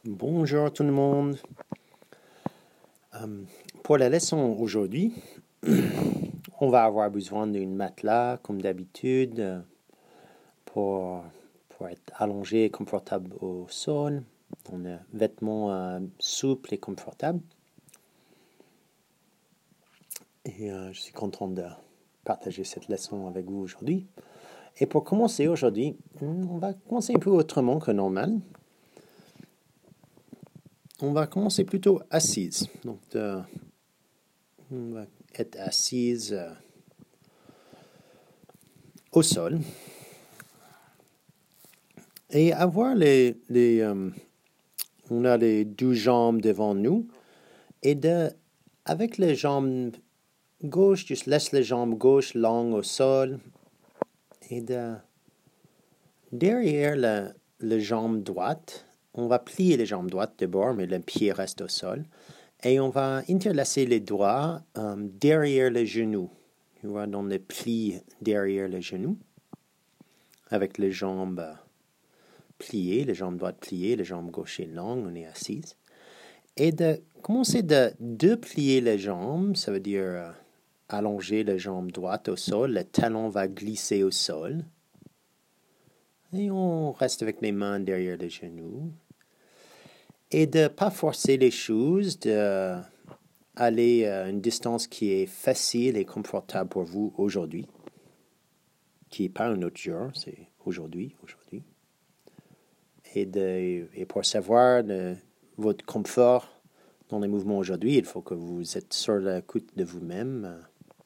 Bonjour tout le monde. Pour la leçon aujourd'hui, on va avoir besoin d'une matelas comme d'habitude pour, pour être allongé et confortable au sol, un vêtement souple et confortable. Et je suis content de partager cette leçon avec vous aujourd'hui. Et pour commencer aujourd'hui, on va commencer un peu autrement que normal. On va commencer plutôt assise. Donc, on va être assise au sol et avoir on a les deux jambes devant nous et avec les jambes gauches, juste laisse les jambes gauches longues au sol et derrière la jambe droite, on va plier les jambes droites d'abord, mais le pied reste au sol. Et on va interlacer les doigts derrière les genoux. Tu vois, dans le pli derrière les genoux. Avec les jambes pliées, les jambes droites pliées, les jambes gauches longues, on est assise. Et de commencer de plier les jambes, ça veut dire allonger les jambes droites au sol. Le talon va glisser au sol. Et on reste avec les mains derrière les genoux. Et de ne pas forcer les choses, d'aller à une distance qui est facile et confortable pour vous aujourd'hui. Qui n'est pas un autre jour, c'est aujourd'hui. Et pour savoir votre confort dans les mouvements aujourd'hui, il faut que vous êtes sur l'écoute de vous-même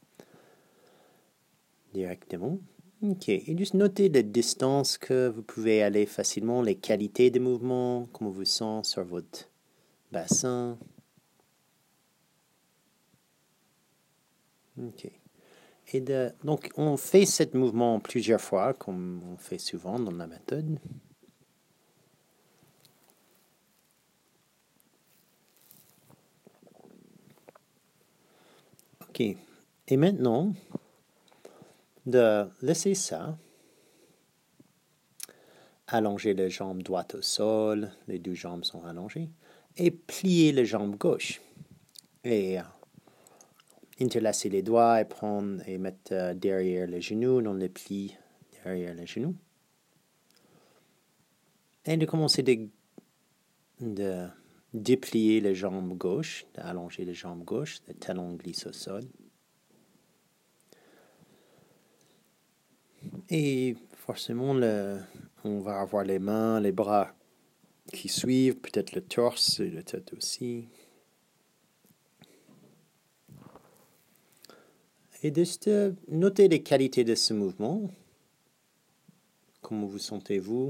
directement. Ok, et juste notez les distances que vous pouvez aller facilement, les qualités des mouvements, comment vous sentez sur votre bassin. Ok. Et donc, on fait ce mouvement plusieurs fois, comme on fait souvent dans la méthode. Ok. Et maintenant, de laisser ça, allonger les jambes droites au sol, les deux jambes sont allongées, et plier les jambes gauches. Et interlacer les doigts et mettre derrière les genoux, dans le pli derrière les genoux. Et de commencer de déplier les jambes gauches, d'allonger les jambes gauches, le talon glisse au sol. Et forcément, on va avoir les mains, les bras qui suivent, peut-être le torse et la tête aussi. Et de noter les qualités de ce mouvement. Comment vous sentez-vous?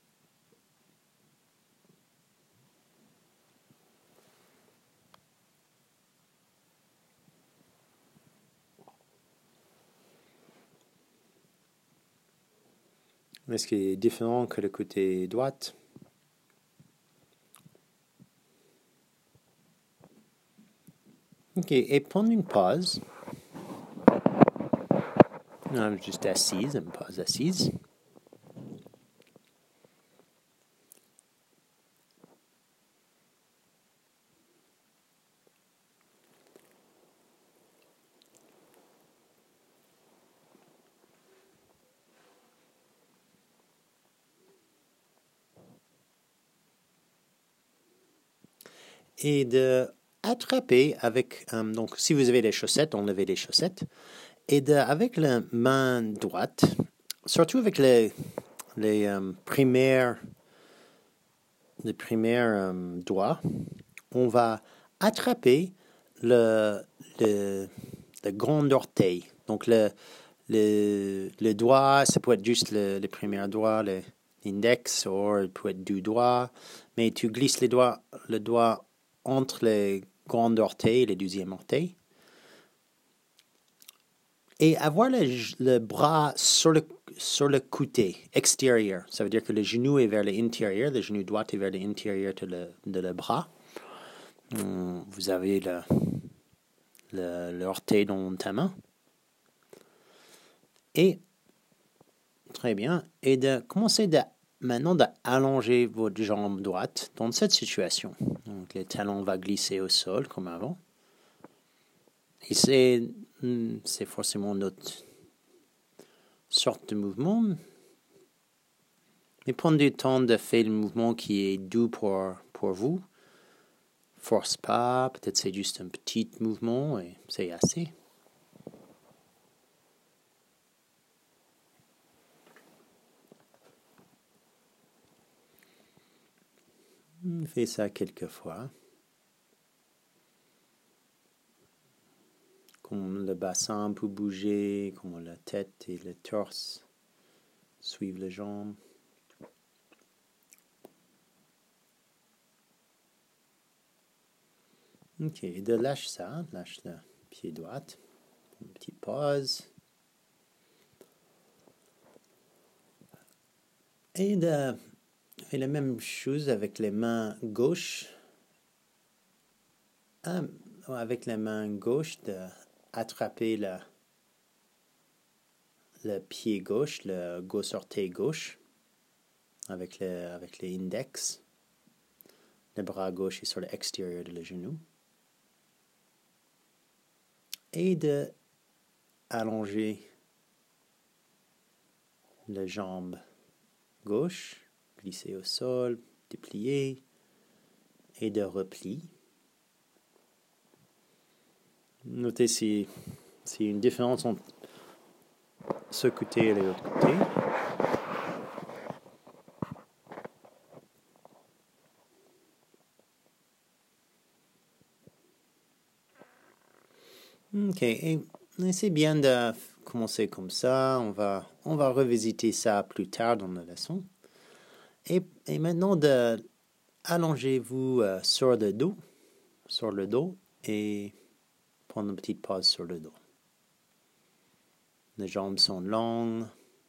Est-ce qu'il est différent que le côté droit? Ok, et prendre une pause. Non, juste assise, une pause assise. Et de attraper avec, donc si vous avez des chaussettes, enlevez les chaussettes. Et avec la main droite, surtout avec les primaires doigts, on va attraper le grand orteil. Donc le doigt, ça peut être juste le premier doigt, l'index, ou il peut être deux doigts, mais tu glisses le doigt entre les grands orteils et les deuxièmes orteils. Et avoir le bras sur le côté extérieur. Ça veut dire que le genou est vers l'intérieur, le genou droit est vers l'intérieur de le bras. Vous avez l'orteil dans ta main. Et, très bien, et de commencer maintenant d'allonger votre jambe droite dans cette situation. Donc, les talons vont glisser au sol comme avant. Et c'est forcément notre sorte de mouvement. Mais prendre du temps de faire le mouvement qui est doux pour vous. Force pas, peut-être c'est juste un petit mouvement et c'est assez. Fais ça quelques fois. Comme le bassin peut bouger, comme la tête et le torse suivent les jambes. Ok, de lâche ça, lâche le pied droit. Une petite pause. Et de faire la même chose avec les mains gauches. Avec les mains gauches, d'attraper le pied gauche, le gros orteil gauche, avec les index. Le bras gauche est sur l'extérieur de le genou. Et de allonger la jambe gauche, glisser au sol, déplier et de repli. Notez s'il y a une différence entre ce côté et l'autre côté. Ok, et c'est bien de commencer comme ça. On va revisiter ça plus tard dans la leçon. Et maintenant, allongez-vous sur le dos, et prendre une petite pause sur le dos. Les jambes sont longues,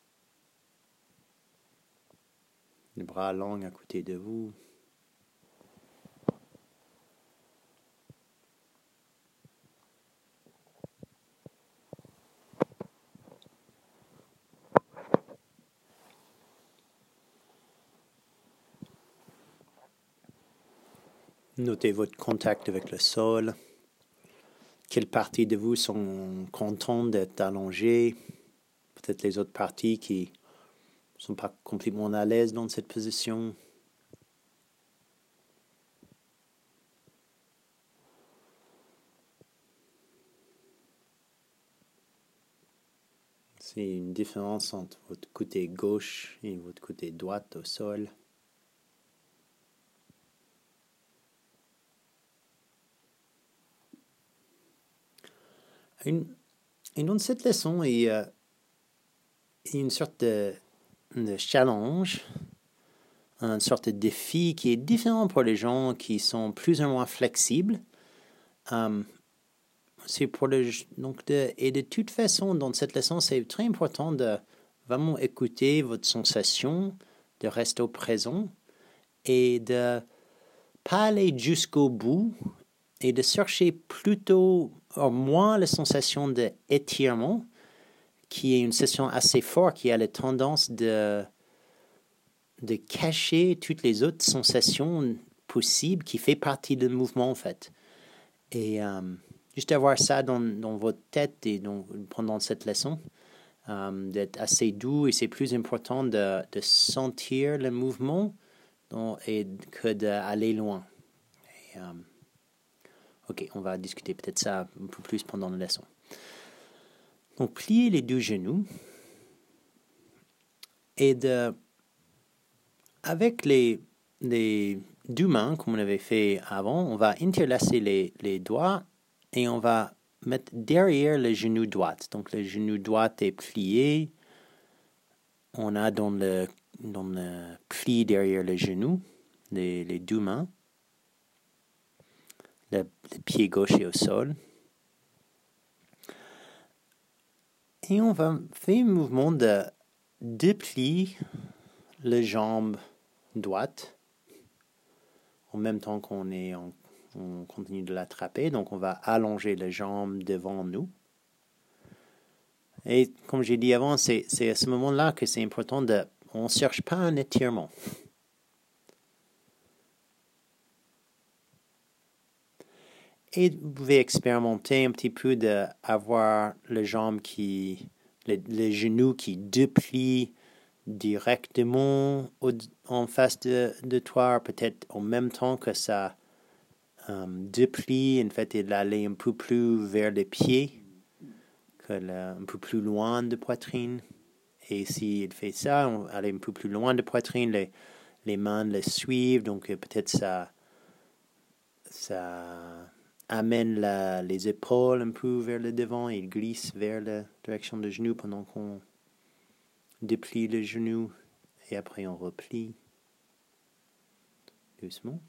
les bras longs à côté de vous. Notez votre contact avec le sol. Quelles parties de vous sont contentes d'être allongées? Peut-être les autres parties qui ne sont pas complètement à l'aise dans cette position. C'est une différence entre votre côté gauche et votre côté droit au sol. Et dans cette leçon, il y a une sorte de challenge, une sorte de défi qui est différent pour les gens qui sont plus ou moins flexibles. C'est pour et de toute façon, dans cette leçon, c'est très important de vraiment écouter votre sensation, de rester au présent et de pas aller jusqu'au bout et de chercher plutôt au moins la sensation d'étirement, qui est une sensation assez forte, qui a la tendance de cacher toutes les autres sensations possibles qui fait partie du mouvement en fait. Et juste avoir ça dans votre tête et pendant cette leçon, d'être assez doux, et c'est plus important de sentir le mouvement que d'aller loin. Et, ok, on va discuter peut-être ça un peu plus pendant la leçon. Donc, pliez les deux genoux et avec les deux mains, comme on avait fait avant, on va interlacer les doigts et on va mettre derrière le genou droit. Donc, le genou droit est plié. On a dans le pli derrière le genou, les deux mains. Le pied gauche est au sol. Et on va faire un mouvement de déplier la jambe droite en même temps on continue de l'attraper. Donc, on va allonger la jambe devant nous. Et comme j'ai dit avant, c'est à ce moment-là que c'est important de on ne cherche pas un étirement. Et vous pouvez expérimenter un petit peu d'avoir les jambes les genoux qui déplient directement en face de toi, peut-être en même temps que ça déplie, en fait, il allait un peu plus vers les pieds, un peu plus loin de poitrine. Et s'il fait ça, on va aller un peu plus loin de poitrine, les mains les suivent, donc peut-être ça amène les épaules un peu vers le devant et il glisse vers la direction des genoux pendant qu'on déplie les genoux et après on replie doucement.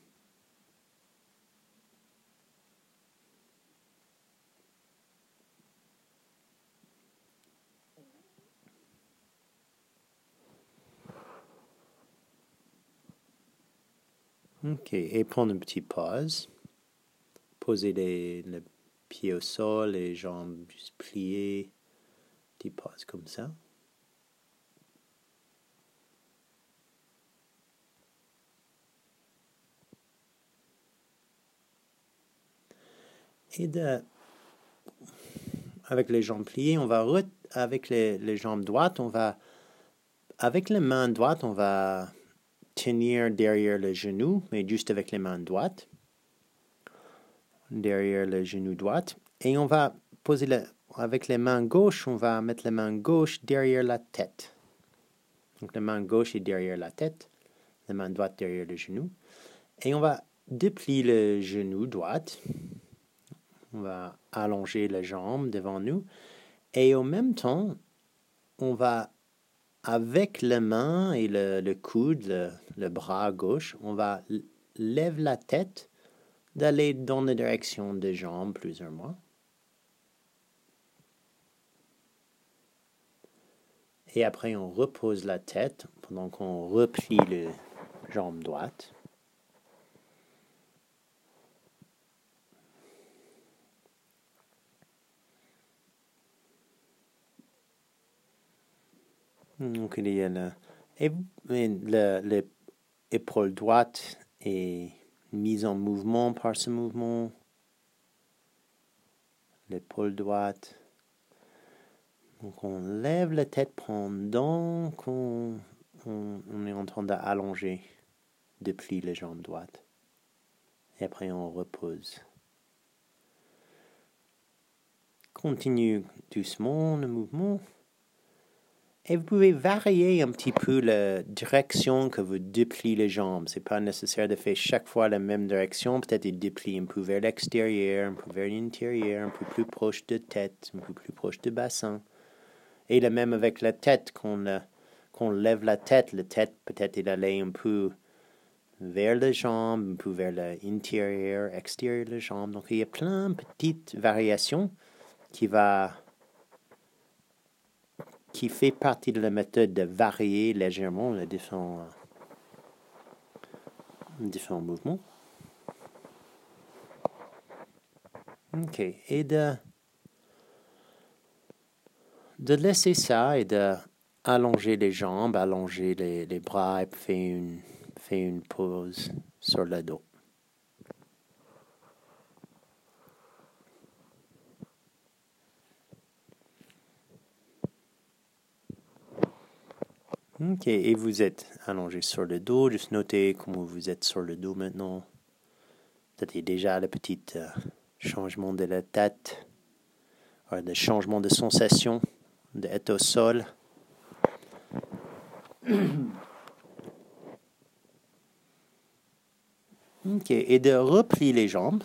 Ok, et prendre une petite pause. Poser les pieds au sol, les jambes juste pliées. Petite pause comme ça. Et avec les jambes pliées, on va avec les jambes droites, avec les mains droites, on va tenir derrière le genou, mais juste avec les mains droites, derrière le genou droit. Et on va poser avec les mains gauches, on va mettre les mains gauches derrière la tête. Donc la main gauche est derrière la tête, la main droite derrière le genou. Et on va déplier le genou droit. On va allonger les jambes devant nous. Et en même temps, on va, avec les mains et le coude, le bras gauche, on va lever la tête d'aller dans la direction des jambes, plus ou moins. Et après, on repose la tête pendant qu'on replie les jambes droites. Donc, il y a l'épaule droite est mise en mouvement par ce mouvement. L'épaule droite. Donc, on lève la tête pendant qu'on est en train d'allonger, de plier les jambes droites. Et après, on repose. Continue doucement le mouvement. Et vous pouvez varier un petit peu la direction que vous dépliez les jambes. Ce n'est pas nécessaire de faire chaque fois la même direction. Peut-être il déplie un peu vers l'extérieur, un peu vers l'intérieur, un peu plus proche de tête, un peu plus proche de bassin. Et le même avec la tête, qu'on lève la tête peut-être il allait un peu vers les jambes, un peu vers l'intérieur, extérieur des jambes. Donc il y a plein de petites variations qui fait partie de la méthode de varier légèrement les différents mouvements. Ok, et de laisser ça et de allonger les jambes, allonger les bras et faire une pause sur le dos. Ok, et vous êtes allongé sur le dos. Juste notez comment vous êtes sur le dos maintenant. C'était déjà le petit changement de la tête, le changement de sensation d'être au sol. Ok, et de replier les jambes.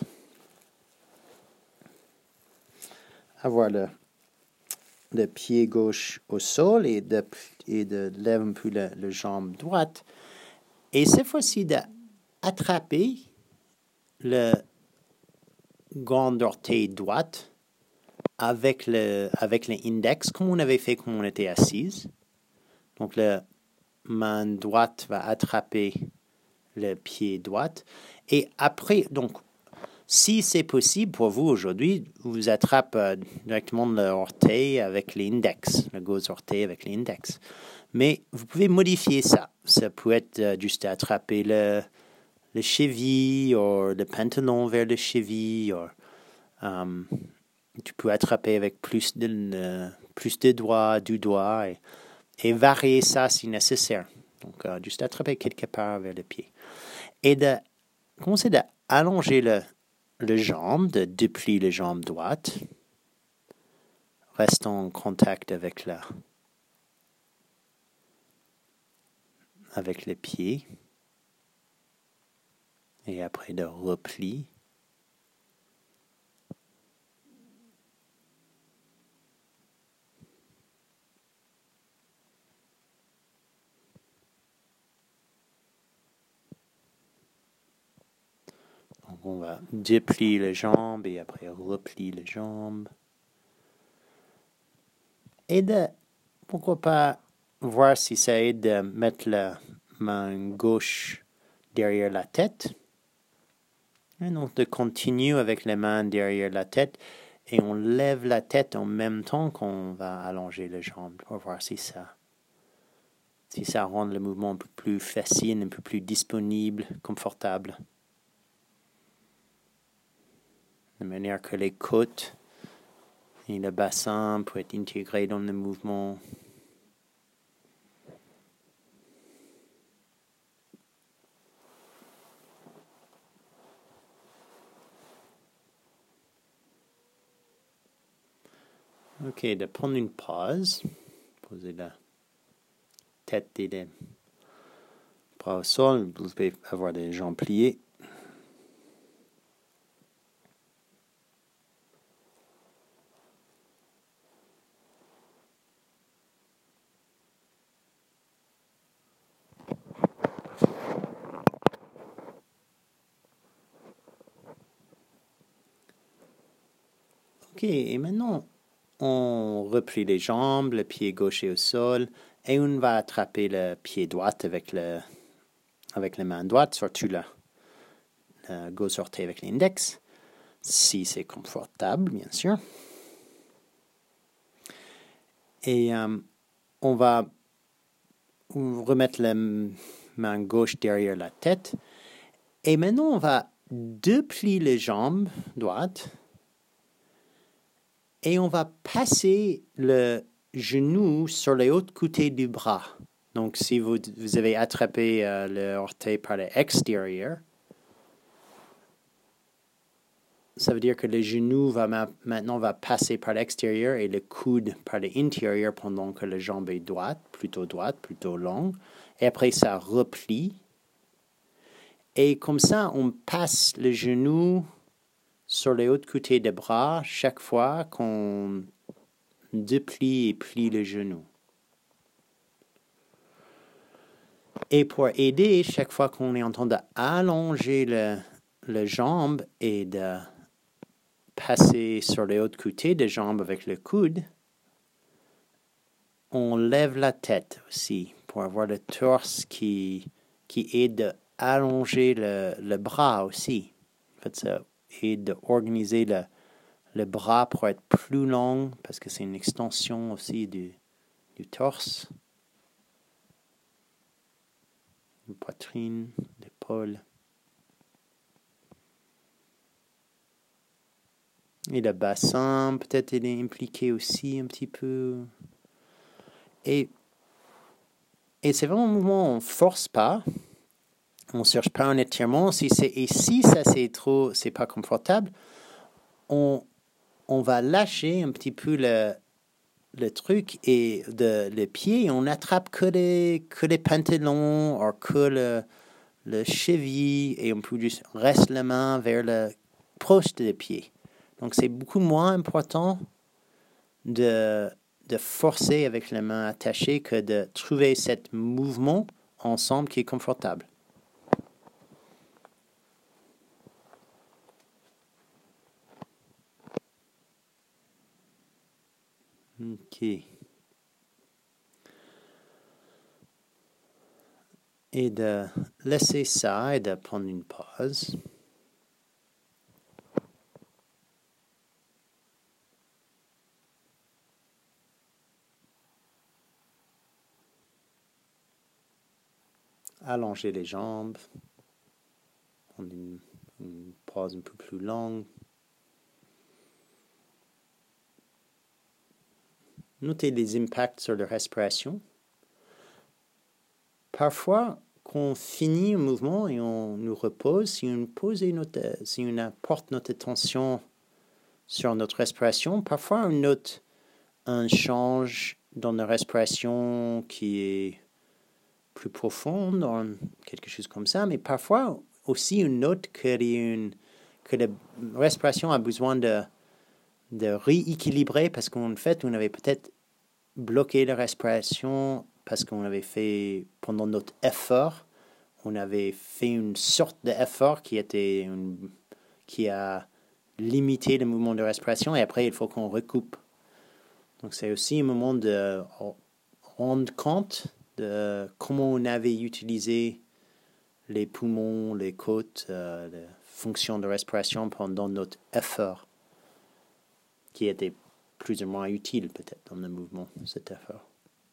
Avoir le pied gauche au sol et de lever un peu la jambe droite. Et cette fois-ci, d'attraper le grand orteil droite avec l'index, comme on avait fait quand on était assise. Donc, la main droite va attraper le pied droit. Et après, donc, si c'est possible pour vous aujourd'hui, vous attrapez directement l'orteil avec l'index, le gros orteil avec l'index. Mais vous pouvez modifier ça. Ça peut être juste attraper le cheville ou le pantalon vers le cheville. Tu peux attraper avec plus de doigts, du doigt et varier ça si nécessaire. Donc, juste attraper quelque part vers le pied. Et de commencer d'allonger le jambe, de déplier la jambe droite. Reste en contact avec les pieds. Et après de repli. Donc on va déplier les jambes et après replier les jambes. Et pourquoi pas voir si ça aide de mettre la main gauche derrière la tête. Et donc de continuer avec les mains derrière la tête et on lève la tête en même temps qu'on va allonger les jambes pour voir si ça rend le mouvement un peu plus facile, un peu plus disponible, confortable. De manière que les côtes et le bassin peuvent être intégrés dans le mouvement. Ok, de prendre une pause. Poser la tête et les bras au sol. Vous pouvez avoir les jambes pliées. Ok, et maintenant, on replie les jambes, le pied gauche est au sol, et on va attraper le pied droit avec les mains droites, surtout le gauche orteil avec l'index, si c'est confortable, bien sûr. Et on va remettre la main gauche derrière la tête. Et maintenant, on va déplier les jambes droites. Et on va passer le genou sur les autres côtés du bras. Donc, si vous avez attrapé le orteil par l'extérieur, ça veut dire que le genou maintenant va passer par l'extérieur et le coude par l'intérieur pendant que la jambe est droite, plutôt longue. Et après, ça replie. Et comme ça, on passe le genou sur les autres côtés des bras chaque fois qu'on déplie et plie le genou. Et pour aider, chaque fois qu'on est en train d'allonger la jambe et de passer sur les autres côtés des jambes avec le coude, on lève la tête aussi pour avoir le torse qui aide à allonger le bras aussi. En fait, ça aide d'organiser le bras pour être plus long parce que c'est une extension aussi du torse, de poitrine, d'épaule. Et le bassin, peut-être, il est impliqué aussi un petit peu. Et c'est vraiment un mouvement, on ne force pas. On ne cherche pas un étirement. Si ça c'est pas confortable, on va lâcher un petit peu le truc et le pied. On n'attrape que les pantalons ou que le cheville et on peut juste rester la main vers le proche des pieds. Donc, c'est beaucoup moins important de forcer avec les mains attachées que de trouver ce mouvement ensemble qui est confortable. Ok. Et de laisser ça et de prendre une pause. allonger les jambes. On a une pause un peu plus longue. Notez les impacts sur la respiration. Parfois, quand on finit un mouvement et on nous repose, si on apporte notre attention sur notre respiration, parfois on note un change dans la respiration qui est plus profonde, quelque chose comme ça, mais parfois aussi on note que la respiration a besoin de rééquilibrer parce qu'en fait, on avait peut-être bloqué la respiration parce qu'on avait fait, pendant notre effort, on avait fait une sorte d'effort qui a limité le mouvement de respiration et après, il faut qu'on recoupe. Donc, c'est aussi un moment de rendre compte de comment on avait utilisé les poumons, les côtes, les fonctions de respiration pendant notre effort, qui était plus ou moins utile peut-être dans le mouvement, cet effort.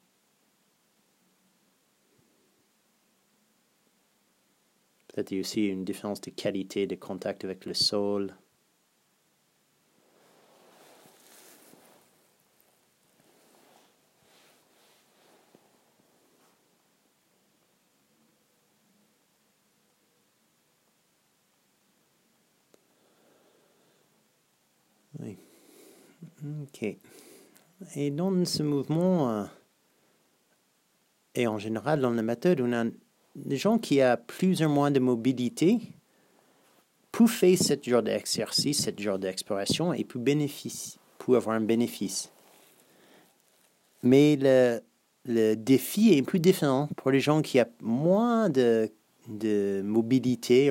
Peut-être il y a aussi une différence de qualité de contact avec le sol. Oui. OK. Et dans ce mouvement, et en général dans la méthode, on a des gens qui ont plus ou moins de mobilité pour faire ce genre d'exercice, ce genre d'exploration et pour avoir un bénéfice. Mais le défi est un peu différent pour les gens qui ont moins de mobilité.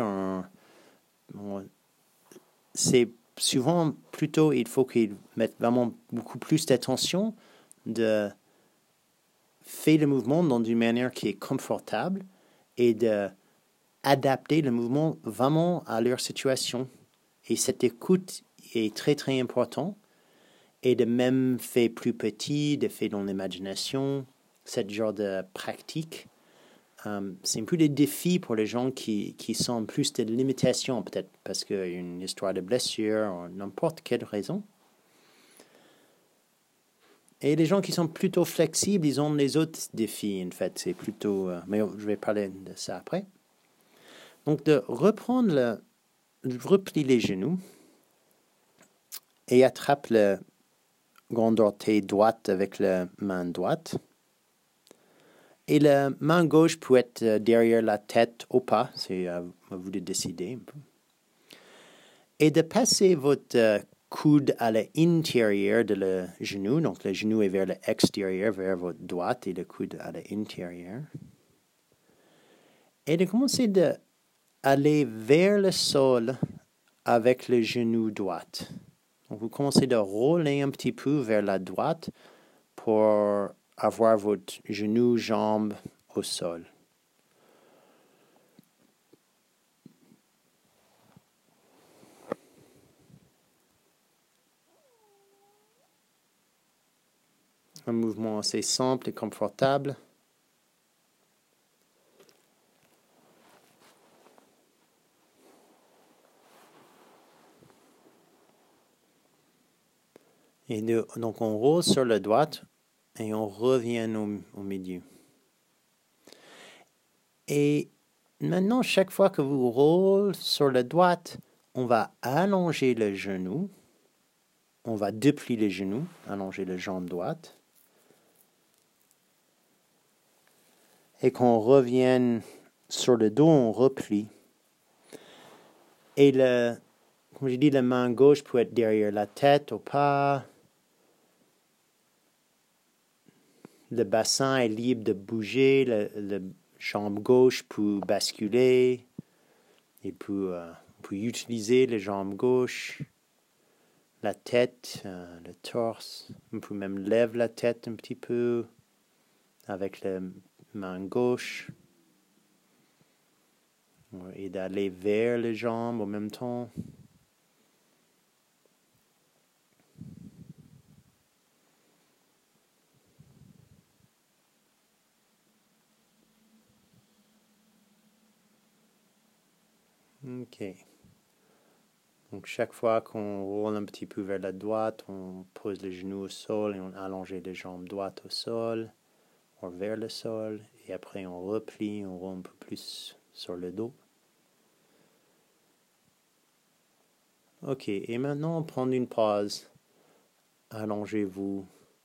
C'est souvent plutôt, il faut qu'ils mettent vraiment beaucoup plus d'attention de faire le mouvement dans une manière qui est confortable et d'adapter le mouvement vraiment à leur situation. Et cette écoute est très, très important. Et de même faire plus petit, de faire dans l'imagination, ce genre de pratique. C'est un peu des défis pour les gens qui sont plus de limitations, peut-être parce qu'il y a une histoire de blessure ou n'importe quelle raison. Et les gens qui sont plutôt flexibles, ils ont les autres défis, en fait. C'est plutôt... mais je vais parler de ça après. Donc, de reprendre replie les genoux et attrape le grand orteil droite avec la main droite. Et la main gauche peut être derrière la tête ou pas, c'est à vous de décider un peu. Et de passer votre coude à l'intérieur de le genou, donc le genou est vers l'extérieur, vers votre droite et le coude à l'intérieur. Et de commencer d'aller vers le sol avec le genou droit. Donc vous commencez de rouler un petit peu vers la droite pour avoir votre genou, jambe au sol. Un mouvement assez simple et confortable. Et donc on roule sur la droite et on revient au milieu. Et maintenant, chaque fois que vous roulez sur la droite, on va allonger le genou. On va déplier les genoux, allonger la jambe droite. Et qu'on revienne sur le dos, on replie. Et comme je dis, la main gauche peut être derrière la tête ou pas. Le bassin est libre de bouger, la jambe gauche peut basculer. On peut utiliser la jambe gauche, la tête, le torse. On peut même lever la tête un petit peu avec la main gauche. Et d'aller vers les jambes en même temps. Ok. Donc chaque fois qu'on roule un petit peu vers la droite, on pose les genoux au sol et on allonge les jambes droites au sol, ou vers le sol, et après on replie, on roule un peu plus sur le dos. Ok, et maintenant prendre une pause. Allongez-vous.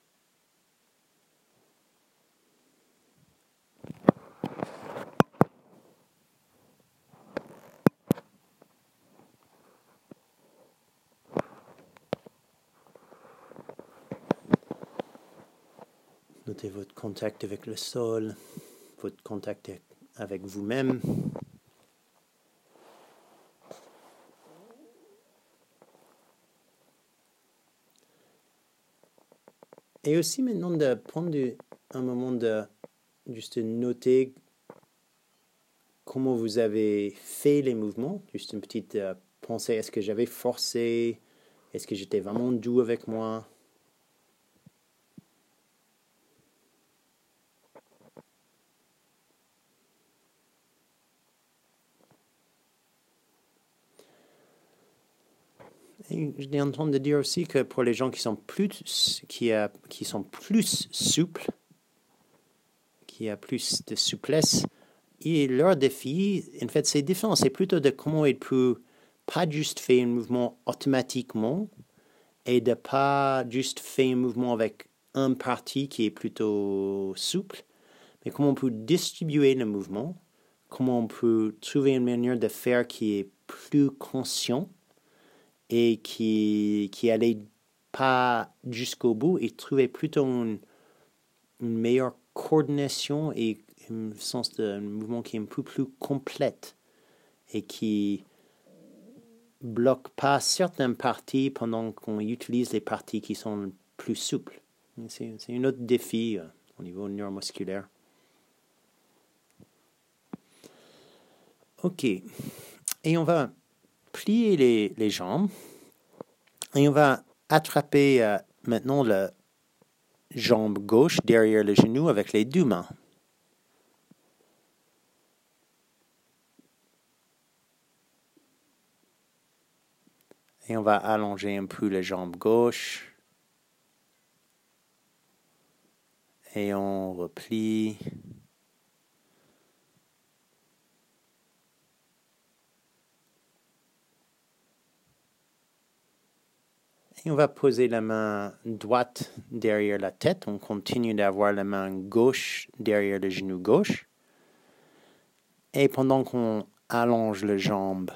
Notez votre contact avec le sol, votre contact avec vous-même. Et aussi maintenant de prendre un moment de juste noter comment vous avez fait les mouvements. Juste une petite pensée, est-ce que j'avais forcé? Est-ce que j'étais vraiment doux avec moi? Et je en train de dire aussi que pour les gens qui sont plus souples, qui a plus de souplesse, et leur défi, en fait, c'est différent. C'est plutôt de comment ils peuvent pas juste faire un mouvement automatiquement et de pas juste faire un mouvement avec un parti qui est plutôt souple, mais comment on peut distribuer le mouvement, comment on peut trouver une manière de faire qui est plus conscient et qui allait pas jusqu'au bout et trouver plutôt une meilleure coordination et un sens de mouvement qui est un peu plus complète et qui bloque pas certaines parties pendant qu'on utilise les parties qui sont plus souples. C'est un autre défi au niveau neuromusculaire. Ok. Et on va plier les jambes et on va attraper maintenant la jambe gauche derrière le genou avec les deux mains. Et on va allonger un peu la jambe gauche. Et on replie. Et on va poser la main droite derrière la tête. On continue d'avoir la main gauche derrière le genou gauche. Et pendant qu'on allonge la jambe,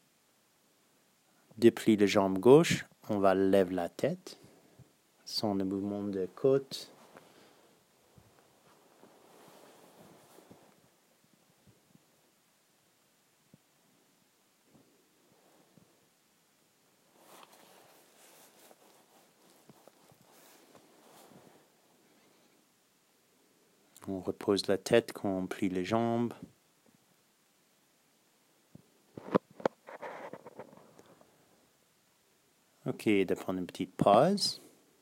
déplie la jambe gauche, on va lever la tête sans le mouvement de côte. On repose la tête quand on plie les jambes. Ok, de prendre une petite pause.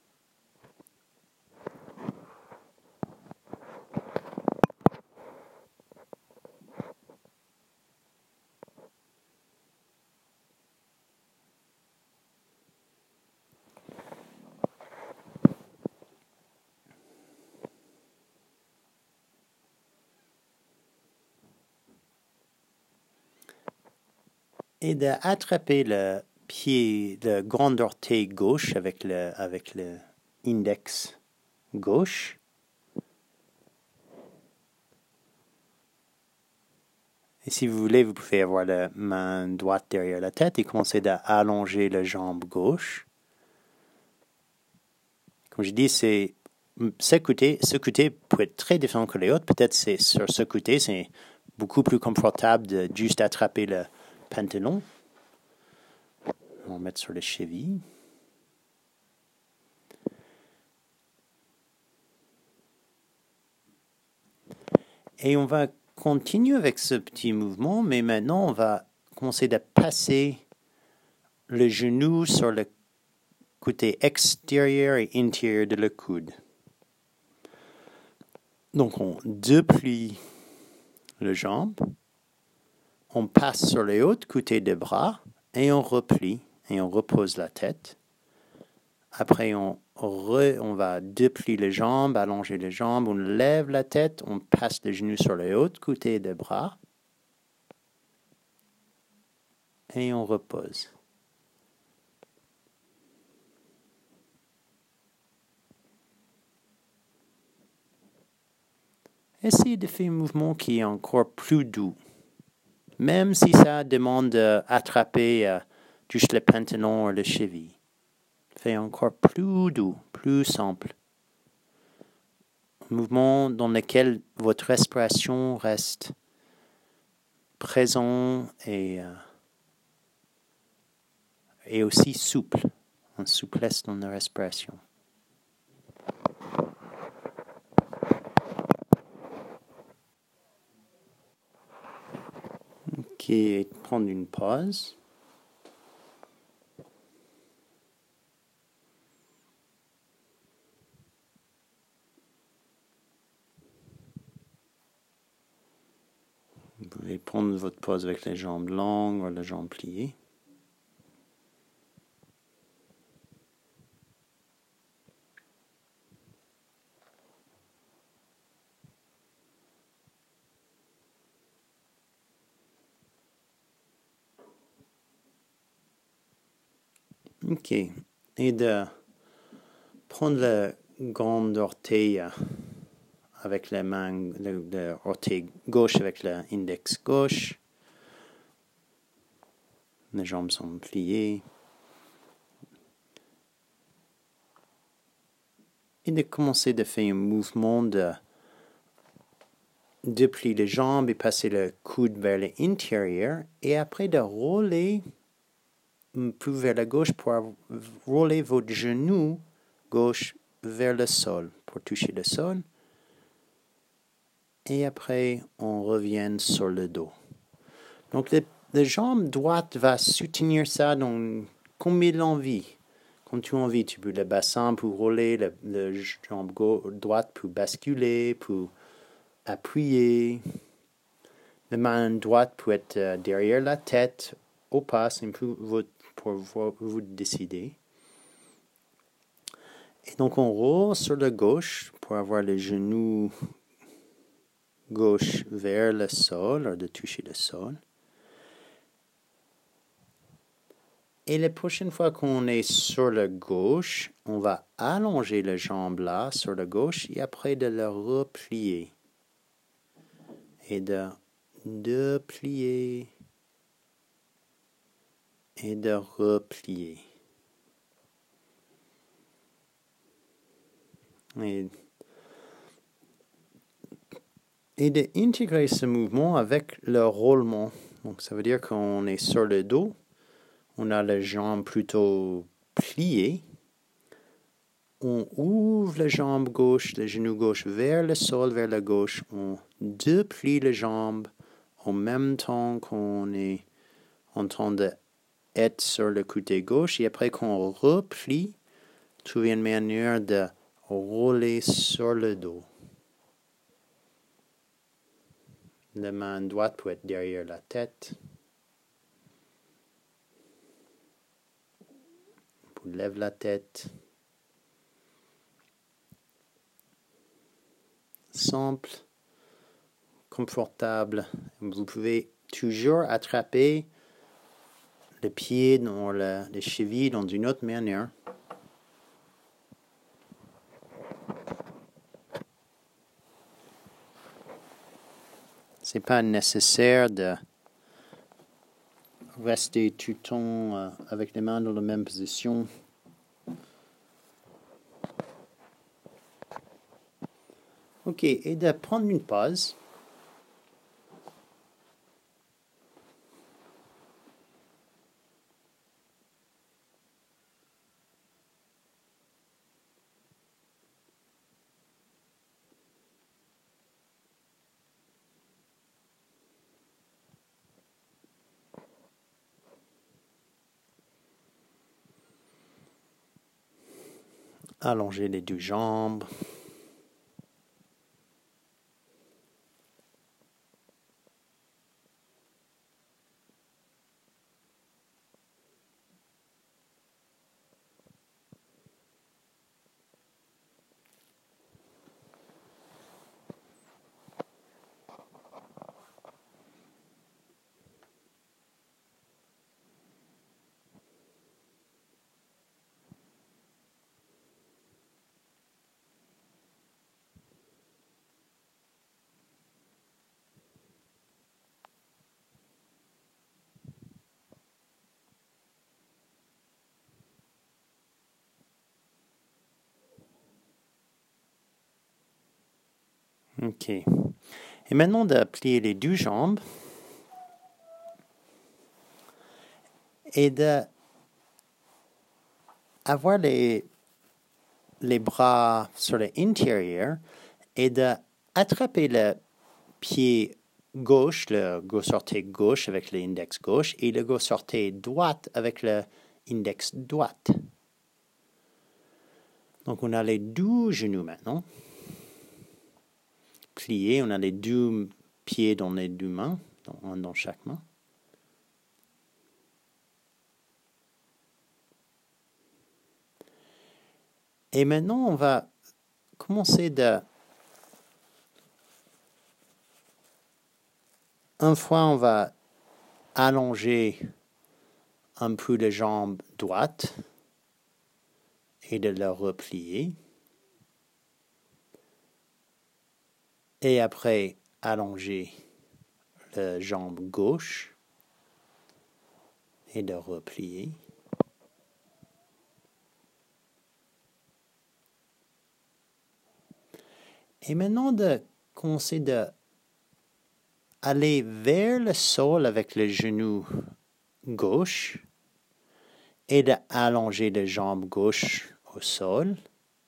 Et d'attraper le pied, le grand orteil gauche avec le index gauche. Et si vous voulez, vous pouvez avoir la main droite derrière la tête et commencer à allonger la jambe gauche. Comme je dis, ce côté peut être très différent que les autres. Peut-être c'est sur ce côté, c'est beaucoup plus confortable de juste attraper le pantalon. On va mettre sur les chevilles. Et on va continuer avec ce petit mouvement, mais maintenant on va commencer à passer le genou sur le côté extérieur et intérieur de le coude. Donc on déplie le jambe, on passe sur les autres côtés des bras et on replie et on repose la tête. Après, on va déplier les jambes, allonger les jambes, on lève la tête, on passe les genoux sur les autres côtés des bras et on repose. Essayez de faire un mouvement qui est encore plus doux. Même si ça demande d'attraper juste le pantalon ou le cheville. Faites encore plus doux, plus simple. Un mouvement dans lequel votre respiration reste présente et aussi souple. Une souplesse dans la respiration. Ok, prendre une pause. Vous pouvez prendre votre pause avec les jambes longues ou les jambes pliées. Ok, et de prendre le grand orteil avec les mains, le orteil gauche avec l'index gauche. Les jambes sont pliées. Et de commencer de faire un mouvement de plier les jambes et passer le coude vers l'intérieur. Et après de rouler un peu vers la gauche pour rouler votre genou gauche vers le sol pour toucher le sol. Et après, on revient sur le dos. Donc, la jambe droite va soutenir ça comme il envie. Quand tu as envie, tu peux le bassin pour rouler, la jambe droite pour basculer, pour appuyer. La main droite peut être derrière la tête, au pas, c'est pour vous décider. Et donc, on roule sur le gauche pour avoir les genoux gauche vers le sol, de toucher le sol. Et la prochaine fois qu'on est sur le gauche, on va allonger les jambes là sur le gauche et après de le replier. Et de plier et de replier. Et d'intégrer ce mouvement avec le roulement. Donc ça veut dire qu'on est sur le dos, on a les jambes plutôt pliées, on ouvre les jambes gauche, les genoux gauche vers le sol, vers la gauche, on déplie les jambes en même temps qu'on est en train d'être sur le côté gauche et après qu'on replie, trouver une manière de rouler sur le dos. La main droite peut être derrière la tête. On lève la tête. Simple, confortable. Vous pouvez toujours attraper le pied dans les chevilles dans une autre manière. C'est pas nécessaire de rester tout le temps avec les mains dans la même position. Ok, et de prendre une pause. Allonger les deux jambes. OK. Et maintenant de plier les deux jambes et de avoir les bras sur l'intérieur et d'attraper le pied gauche, le gauche orteil gauche avec l'index gauche et le gauche orteil droite avec l'index droite. Donc on a les deux genoux maintenant. Pliés, on a les deux pieds dans les deux mains, un dans chaque main. Et maintenant, on va commencer une fois, on va allonger un peu les jambes droites et de le replier. Et après, allonger la jambe gauche et de replier. Et maintenant, de commencer d'aller vers le sol avec le genou gauche et d'allonger la jambe gauche au sol.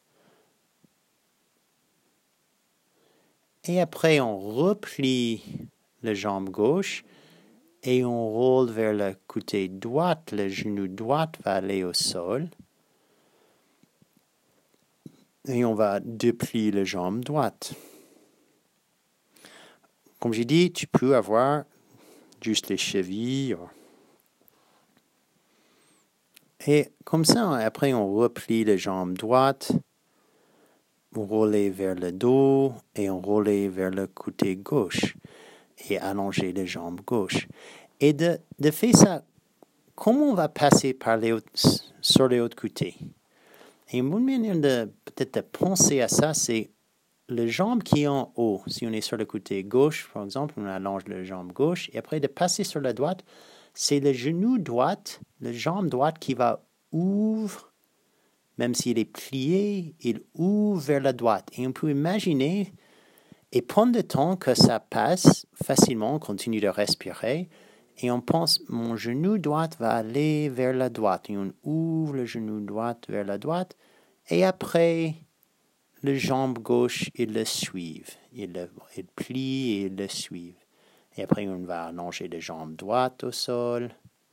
Et après, on replie la jambe gauche et on roule vers le côté droit. Le genou droit va aller au sol. Et on va déplier la jambe droite. Comme j'ai dit, tu peux avoir juste les chevilles. Et comme ça, après, on replie la jambe droite. On roule vers le dos et on roule vers le côté gauche et allonger les jambes gauche. Et de faire ça, comment on va passer par sur les autres côtés? Et une bonne manière de peut-être de penser à ça, c'est les jambes qui sont en haut. Si on est sur le côté gauche, par exemple, on allonge la jambe gauche. Et après, de passer sur la droite, c'est le genou droit, la jambe droite qui va ouvrir. Même s'il est plié, il ouvre vers la droite. Et on peut imaginer et prendre le temps que ça passe facilement. On continue de respirer. Et on pense, mon genou droit va aller vers la droite. Et on ouvre le genou droit vers la droite. Et après, le jambe gauche, il le suivent. Il plie et il le suivent. Et après, on va allonger les jambes droites au sol.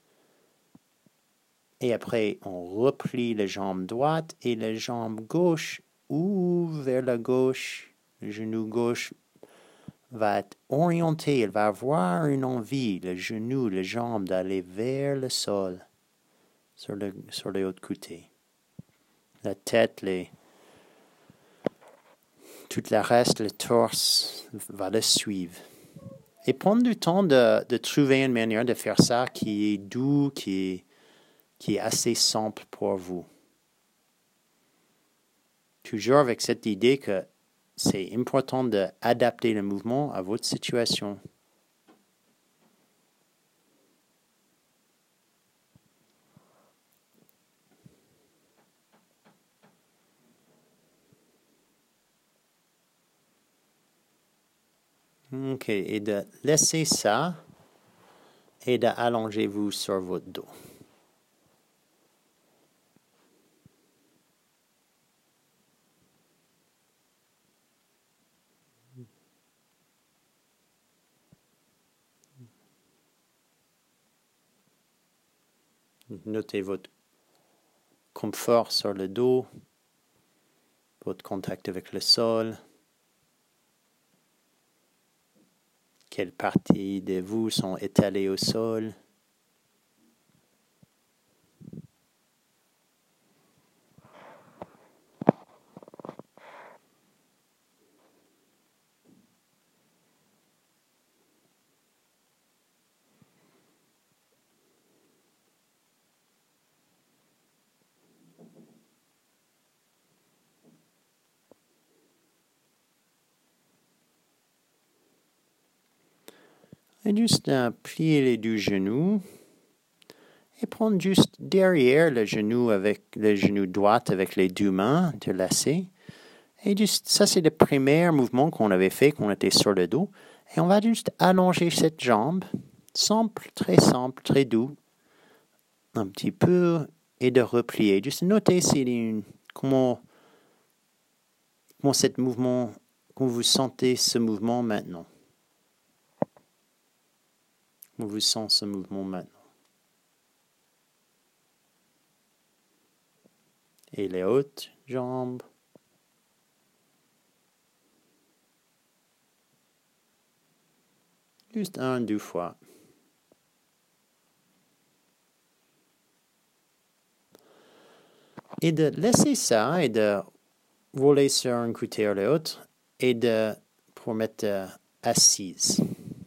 Et après, on replie les jambes droites et la jambe gauche ouvre vers la gauche. Le genou gauche va être orienté, il va avoir une envie, le genou, les jambes, d'aller vers le sol sur les autres côtés. La tête, tout le reste, le torse va le suivre. Et prendre du temps de trouver une manière de faire ça qui est doux, qui est assez simple pour vous. Toujours avec cette idée que c'est important d'adapter le mouvement à votre situation. OK, et de laisser ça et d'allonger vous sur votre dos. Notez votre confort sur le dos, votre contact avec le sol. Quelles parties de vous sont étalées au sol? Et juste plier les deux genoux et prendre juste derrière le genou avec le genou droit avec les deux mains, de lasser. Et juste, ça, c'est le premier mouvement qu'on avait fait, qu'on était sur le dos. Et on va juste allonger cette jambe, simple, très doux, un petit peu, et de replier. Juste noter comment cet mouvement, comment vous sentez ce mouvement maintenant. Comment vous sentez ce mouvement maintenant. Et les hautes jambes. Juste 1-2 fois. Et de laisser ça et de rouler sur un côté ou l'autre et pour mettre assise.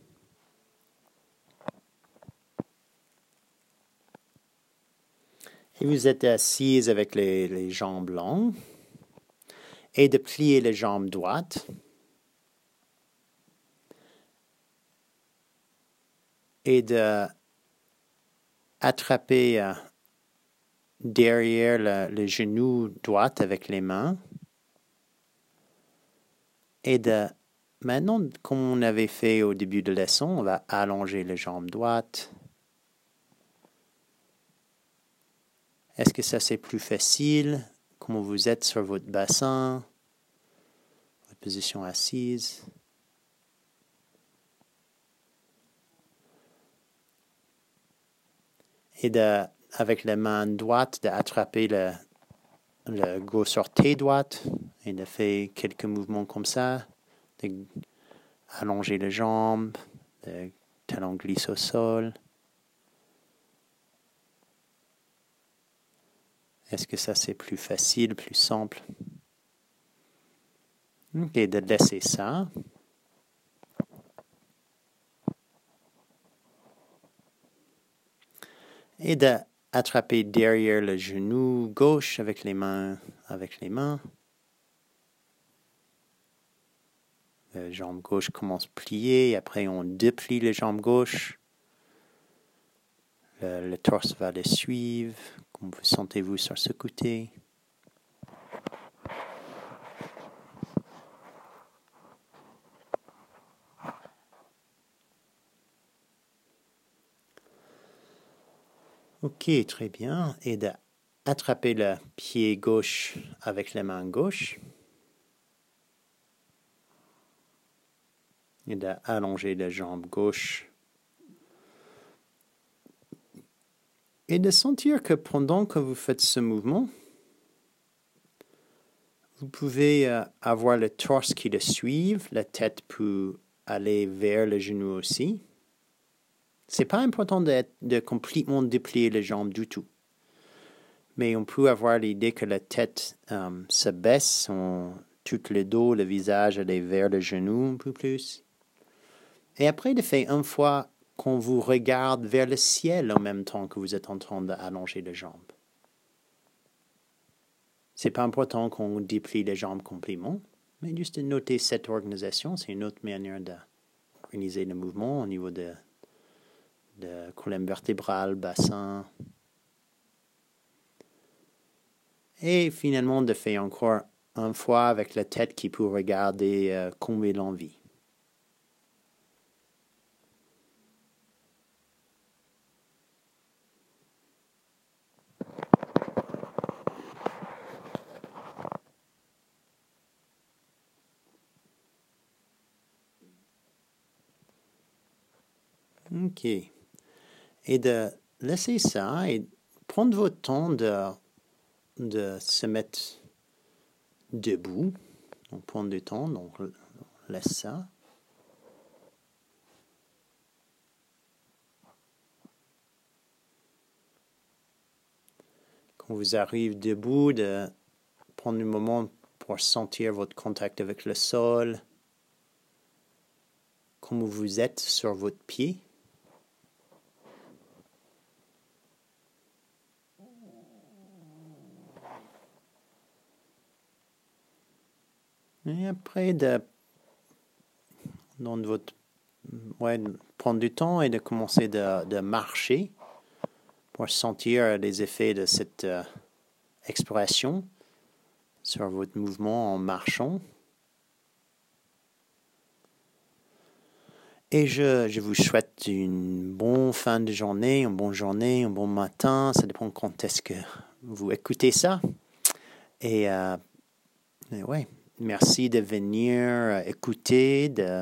Et vous êtes assise avec les jambes longues et de plier les jambes droites. Et d'attraper derrière le genou droit avec les mains. Et maintenant, comme on avait fait au début de la leçon, on va allonger les jambes droites. Est-ce que ça c'est plus facile? Comment vous êtes sur votre bassin? Votre position assise? Et avec la main droite, d'attraper le gauche orteil droite et de faire quelques mouvements comme ça, d'allonger les jambes, le talon glisse au sol. Est-ce que ça c'est plus facile, plus simple? Ok, de laisser ça. Et d'attraper derrière le genou gauche avec les mains. La jambe gauche commence à plier, et après on déplie les jambes gauches. Le torse va les suivre. Comment vous sentez-vous sur ce côté? Ok, très bien. Et d'attraper le pied gauche avec la main gauche. Et d'allonger la jambe gauche. Et de sentir que pendant que vous faites ce mouvement, vous pouvez avoir le torse qui le suive, la tête peut aller vers le genou aussi. C'est pas important de complètement déplier les jambes du tout. Mais on peut avoir l'idée que la tête se baisse, tout le dos, le visage aller vers le genou un peu plus. Et après, de faire une fois qu'on vous regarde vers le ciel en même temps que vous êtes en train d'allonger les jambes. C'est pas important qu'on déplie les jambes complètement, mais juste de noter cette organisation, c'est une autre manière d'organiser le mouvement au niveau de colonne vertébrale, bassin. Et finalement, de faire encore une fois avec la tête qui peut regarder comme il en vit. Ok. Et de laisser ça et prendre votre temps de se mettre debout. Donc, prendre du temps, donc on laisse ça. Quand vous arrivez debout, de prendre un moment pour sentir votre contact avec le sol, comment vous êtes sur votre pied. Et après, prendre du temps et de commencer de marcher pour sentir les effets de cette exploration. sur votre mouvement en marchant. Et je vous souhaite une bonne fin de journée, une bonne journée, un bon matin. Ça dépend quand est-ce que vous écoutez ça. Et ouais, merci de venir écouter, de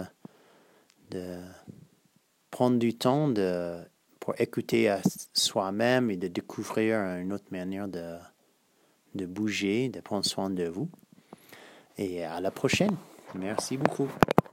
prendre du temps pour écouter à soi-même et de découvrir une autre manière de bouger, de prendre soin de vous. Et à la prochaine. Merci beaucoup.